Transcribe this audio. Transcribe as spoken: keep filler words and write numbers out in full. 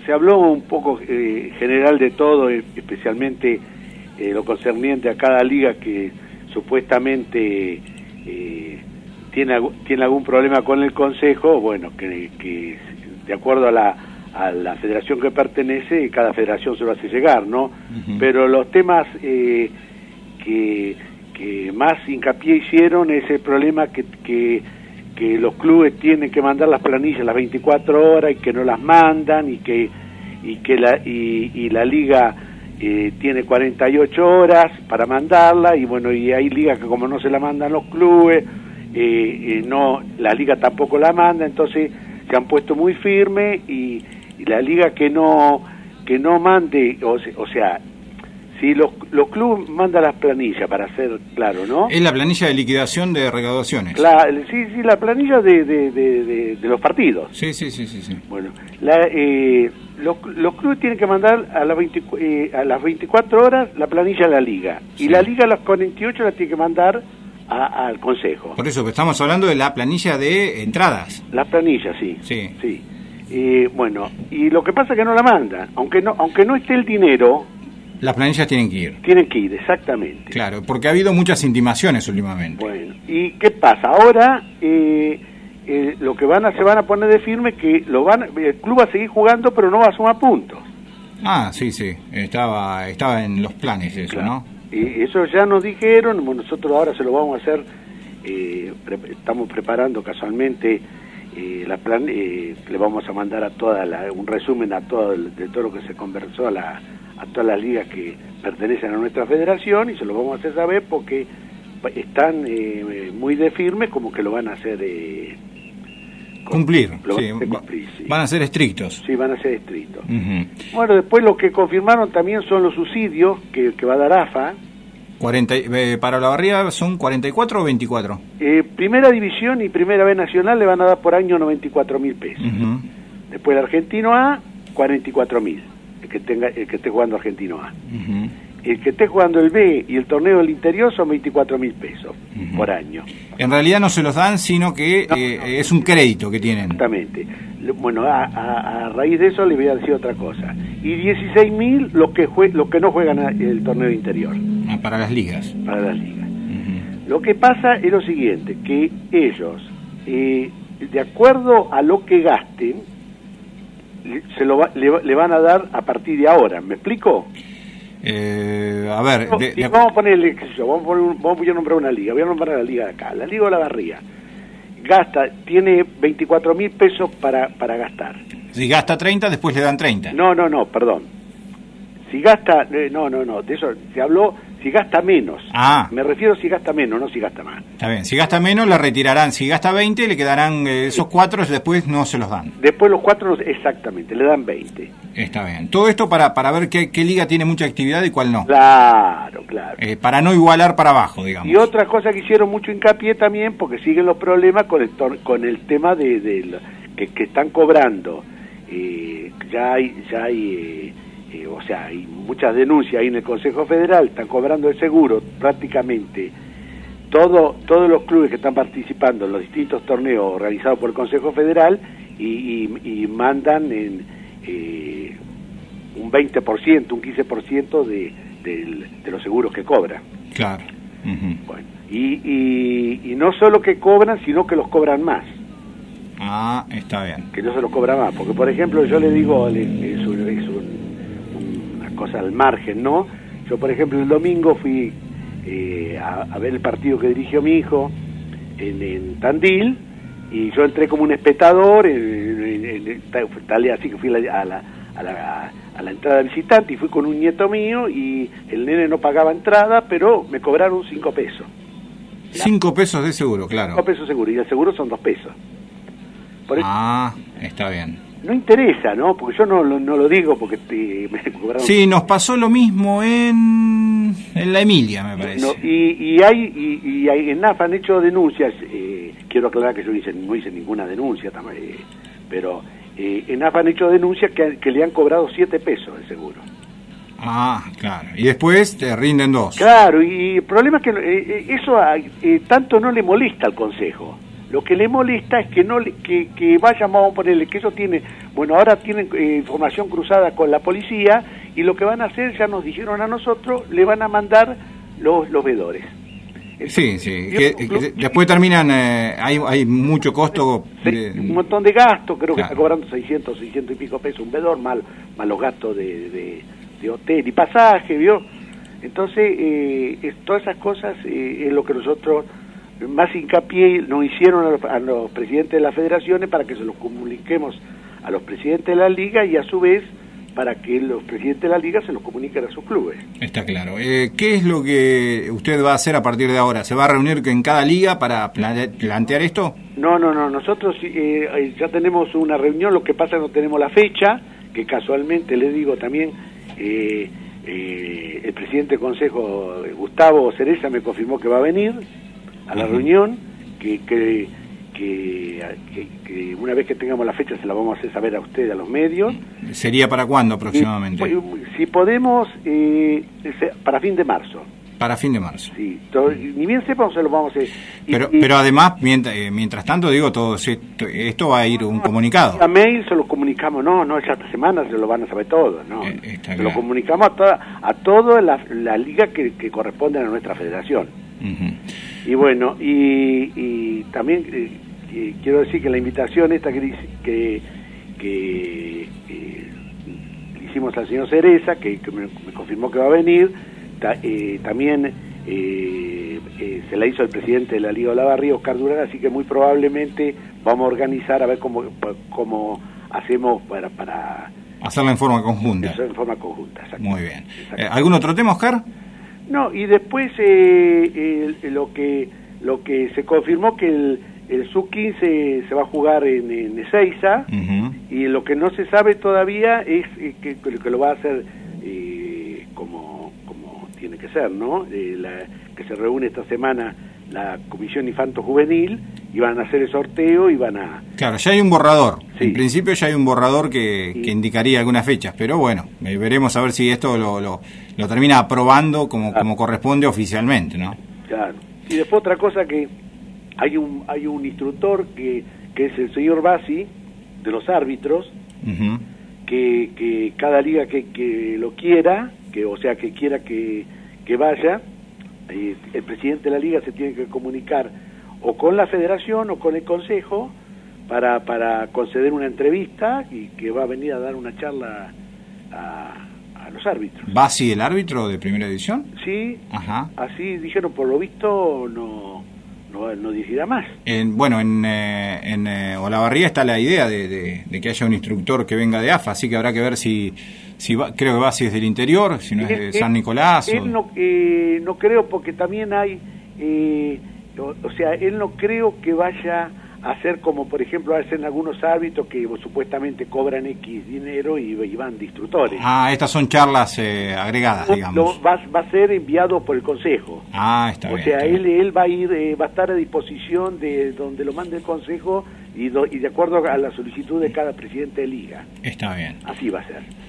se habló un poco eh, general de todo, especialmente eh, lo concerniente a cada liga que supuestamente eh, tiene, tiene algún problema con el Consejo. Bueno, que, que de acuerdo a la, a la federación que pertenece, cada federación se lo hace llegar, ¿no? Uh-huh. Pero los temas eh, que, que más hincapié hicieron es el problema que... que que los clubes tienen que mandar las planillas las veinticuatro horas y que no las mandan, y que y que la y, y la liga eh, tiene cuarenta y ocho horas para mandarla, y bueno, y hay ligas que como no se la mandan los clubes, eh, eh, no, la liga tampoco la manda, entonces se han puesto muy firmes, y, y la liga que no que no mande, o, o sea, si los, los clubes mandan las planillas, para ser claro, ¿no? Es la planilla de liquidación de recaudaciones. La, sí, sí, la planilla de, de, de, de, de los partidos. Sí, sí, sí, sí. sí. Bueno, la, eh, los, los clubes tienen que mandar a las, veinte, eh, a las veinticuatro horas la planilla a la liga. Sí. Y la liga a las cuarenta y ocho la tiene que mandar a, al Consejo. Por eso, estamos hablando de la planilla de entradas. La planilla, sí. Sí. sí. Eh, bueno, y lo que pasa es que no la mandan. Aunque no, aunque no esté el dinero... Las planillas tienen que ir. Tienen que ir, exactamente. Claro, porque ha habido muchas intimaciones últimamente. Bueno, ¿y qué pasa? Ahora eh, eh, lo que van a se van a poner de firme que lo van el club va a seguir jugando, pero no va a sumar puntos. Ah, sí, sí, estaba estaba en los planes eso, claro. ¿No? Y eso ya nos dijeron, bueno, nosotros ahora se lo vamos a hacer, eh, pre- estamos preparando casualmente eh, la plan, eh, le vamos a mandar a toda la, un resumen a todo el, de todo lo que se conversó a la a todas las ligas que pertenecen a nuestra federación, y se lo vamos a hacer saber porque están eh, muy de firme, como que lo van a hacer eh, cumplir, lo sí. van, a cumplir sí. Van a ser estrictos. Sí, van a ser estrictos. Uh-huh. Bueno, después lo que confirmaron también son los subsidios que, que va a dar A F A. cuarenta, eh, para la barriga son cuarenta y cuatro o veinticuatro. Eh, primera división y primera B nacional le van a dar por año noventa y cuatro mil pesos. Uh-huh. Después el argentino A, cuarenta y cuatro mil. El que tenga, el que esté jugando Argentino A. Uh-huh. El que esté jugando el B y el torneo del interior son veinticuatro mil pesos uh-huh. por año. En realidad no se los dan, sino que no, eh, no, es un crédito que tienen. Exactamente. Bueno, a, a, a raíz de eso les voy a decir otra cosa. Y dieciséis mil los que jue, los que no juegan el torneo interior. Ah, para las ligas. Para las ligas. Uh-huh. Lo que pasa es lo siguiente, que ellos, eh, de acuerdo a lo que gasten, se lo va, le, le van a dar a partir de ahora. ¿Me explico? Eh, a ver, de, de, vamos a ponerle, vamos a poner un, vamos a nombrar una liga, voy a nombrar la liga de acá, la Liga de la Barría. Gasta, tiene veinticuatro mil pesos para, para gastar. Si gasta treinta, después le dan treinta. No, no, no, perdón. Si gasta, eh, no, no, no, de eso se habló, si gasta menos. Ah. Me refiero si gasta menos, no si gasta más. Está bien, si gasta menos la retirarán, si gasta veinte le quedarán eh, esos cuatro, después no se los dan. Después los cuatro, exactamente, le dan veinte. Está bien. Todo esto para, para ver qué, qué liga tiene mucha actividad y cuál no. Claro, claro. Eh, para no igualar para abajo, digamos. Y otra cosa que hicieron mucho hincapié también, porque siguen los problemas con el, con el tema de, de que, que están cobrando. Eh, ya hay, ya hay eh, eh, o sea, hay muchas denuncias ahí en el Consejo Federal, están cobrando el seguro prácticamente todo, todos los clubes que están participando en los distintos torneos organizados por el Consejo Federal, y, y, y mandan en eh, un veinte por ciento, un quince por ciento de, de, de los seguros que cobran. Claro. Uh-huh. Bueno, y, y, y no solo que cobran, sino que los cobran más. Ah, está bien. Que no se los cobra más, porque por ejemplo yo le digo, es, es, un, es un, una cosa al margen, ¿no? Yo por ejemplo el domingo fui eh, a, a ver el partido que dirigió mi hijo en, en Tandil, y yo entré como un espectador, en, en, en, en, tal así que fui a la, a, la, a, la, a la entrada visitante, y fui con un nieto mío, y el nene no pagaba entrada, pero me cobraron cinco pesos. Cinco pesos de seguro, claro. Cinco pesos seguro, y el seguro son dos pesos. Por ah, está bien. No interesa, ¿no? Porque yo no, no, no lo digo porque te, me cobraron... Sí, nos pasó lo mismo en, en la Emilia, me parece. No, y, y hay y, y hay, en N A F han hecho denuncias, eh, quiero aclarar que yo hice, no hice ninguna denuncia, eh, pero eh, en N A F han hecho denuncias que, que le han cobrado siete pesos el seguro. Ah, claro. Y después te rinden dos. Claro, y el problema es que eh, eso eh, tanto no le molesta al Consejo. Lo que le molesta es que no le, que, que vayan, vamos a ponerle, que eso tiene, bueno, ahora tienen eh, información cruzada con la policía, y lo que van a hacer, ya nos dijeron a nosotros, le van a mandar los, los vedores. Sí, sí, que, que después terminan, eh, hay, hay mucho costo. De, un montón de gastos, creo claro. que está cobrando seiscientos, seiscientos y pico pesos un vedor, mal, más los gastos de, de, de hotel y pasaje, ¿vio? Entonces, eh, es, todas esas cosas eh, es lo que nosotros más hincapié nos hicieron a los, a los presidentes de las federaciones para que se los comuniquemos a los presidentes de la liga, y a su vez para que los presidentes de la liga se los comuniquen a sus clubes. Está claro. Eh, ¿Qué es lo que usted va a hacer a partir de ahora? ¿Se va a reunir en cada liga para plane- plantear esto? No, no, no. Nosotros eh, ya tenemos una reunión, lo que pasa es que no tenemos la fecha, que casualmente, le digo también, eh, eh, el presidente del consejo, Gustavo Cereza, me confirmó que va a venir a la uh-huh. reunión, que... que Que, que, que una vez que tengamos la fecha se la vamos a hacer saber a usted, a los medios. ¿Sería para cuándo aproximadamente? Y, si podemos, eh, para fin de marzo. Para fin de marzo. Sí, todo, ni bien sepamos, se lo vamos a hacer. Y, pero, y, pero además, mientras, eh, mientras tanto, digo, todo esto, esto va a ir un comunicado. A mail se lo comunicamos, no, no, ya esta semana se lo van a saber todo, ¿no? Eh, se claro. lo comunicamos a toda a toda la, la liga que, que corresponde a nuestra federación. Uh-huh. Y bueno, y, y también... Eh, Eh, quiero decir que la invitación esta que que, que, que le hicimos al señor Cereza, que, que me, me confirmó que va a venir, ta, eh, también eh, eh, se la hizo el presidente de la Liga Olavarría, Oscar Durán, así que muy probablemente vamos a organizar a ver cómo, cómo hacemos para... para hacerla en forma conjunta. Hacerla en forma conjunta, muy bien. Eh, ¿Algún otro tema, Oscar? No, y después eh, eh, lo que lo que se confirmó que el El sub quince se va a jugar en, en Ezeiza, uh-huh. y lo que no se sabe todavía es eh, que, que lo va a hacer eh, como, como tiene que ser, ¿no? Eh, la, que se reúne esta semana la Comisión Infanto Juvenil y van a hacer el sorteo y van a... Claro, ya hay un borrador. Sí. En principio ya hay un borrador que, sí. que indicaría algunas fechas, pero bueno, eh, veremos a ver si esto lo, lo, lo termina aprobando como, ah. como corresponde oficialmente, ¿no? Claro. Y después otra cosa que... Hay un hay un instructor que, que es el señor Bassi, de los árbitros, uh-huh. que, que cada liga que, que lo quiera, que o sea, que quiera que, que vaya, eh, el presidente de la liga se tiene que comunicar o con la federación o con el consejo para, para conceder una entrevista, y que va a venir a dar una charla a, a los árbitros. ¿Bassi el árbitro de primera división? Sí, ajá. Así dijeron, por lo visto no... No, no dirigirá más. En, bueno, en, eh, en eh, Olavarría está la idea de, de, de que haya un instructor que venga de A F A, así que habrá que ver si, si va, creo que va si es del interior, si no es, es de San Nicolás. Él o... no, eh, no creo, porque también hay, eh, o, o sea, él no creo que vaya a hacer como, por ejemplo, hacen algunos árbitros que supuestamente cobran X dinero y, y van de instructores. Ah, estas son charlas eh, agregadas, no, digamos. No, va, va a ser enviado por el consejo. Ah, está o bien. O sea, está él bien. él va a ir, eh, va a estar a disposición de donde lo mande el consejo y, do, y de acuerdo a la solicitud de cada presidente de liga. Está bien. Así va a ser.